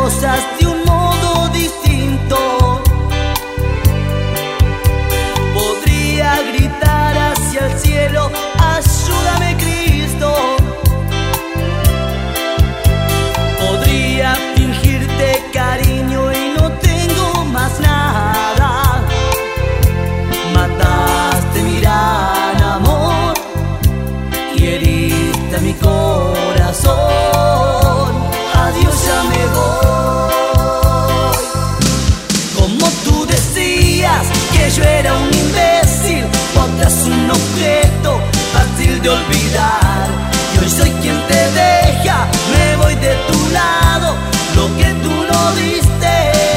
cosas de un modo distinto. Podría gritar hacia el cielo, ayúdame Cristo. Podría fingirte cariño y no tengo más nada. Mataste mi gran amor y heriste mi corazón. Adiós, ya me voy. Como tú decías que yo era un imbécil, otras un objeto fácil de olvidar. Y hoy soy quien te deja, me voy de tu lado. Lo que tú no diste,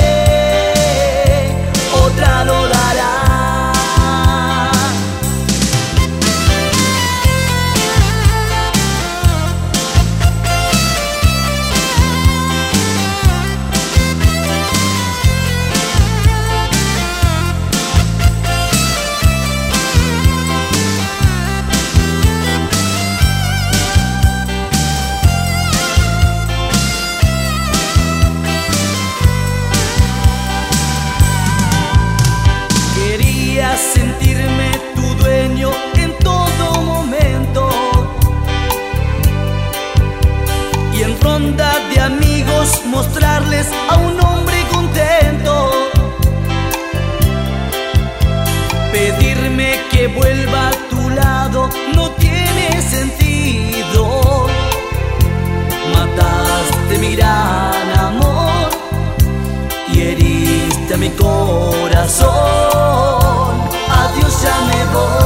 otra lo dará. Sentirme tu dueño en todo momento, y en ronda de amigos mostrarles a un hombre contento. Pedirme que vuelva a tu lado no tiene sentido. Mataste mi gran amor y heriste a mi corazón. Adiós, ya me voy.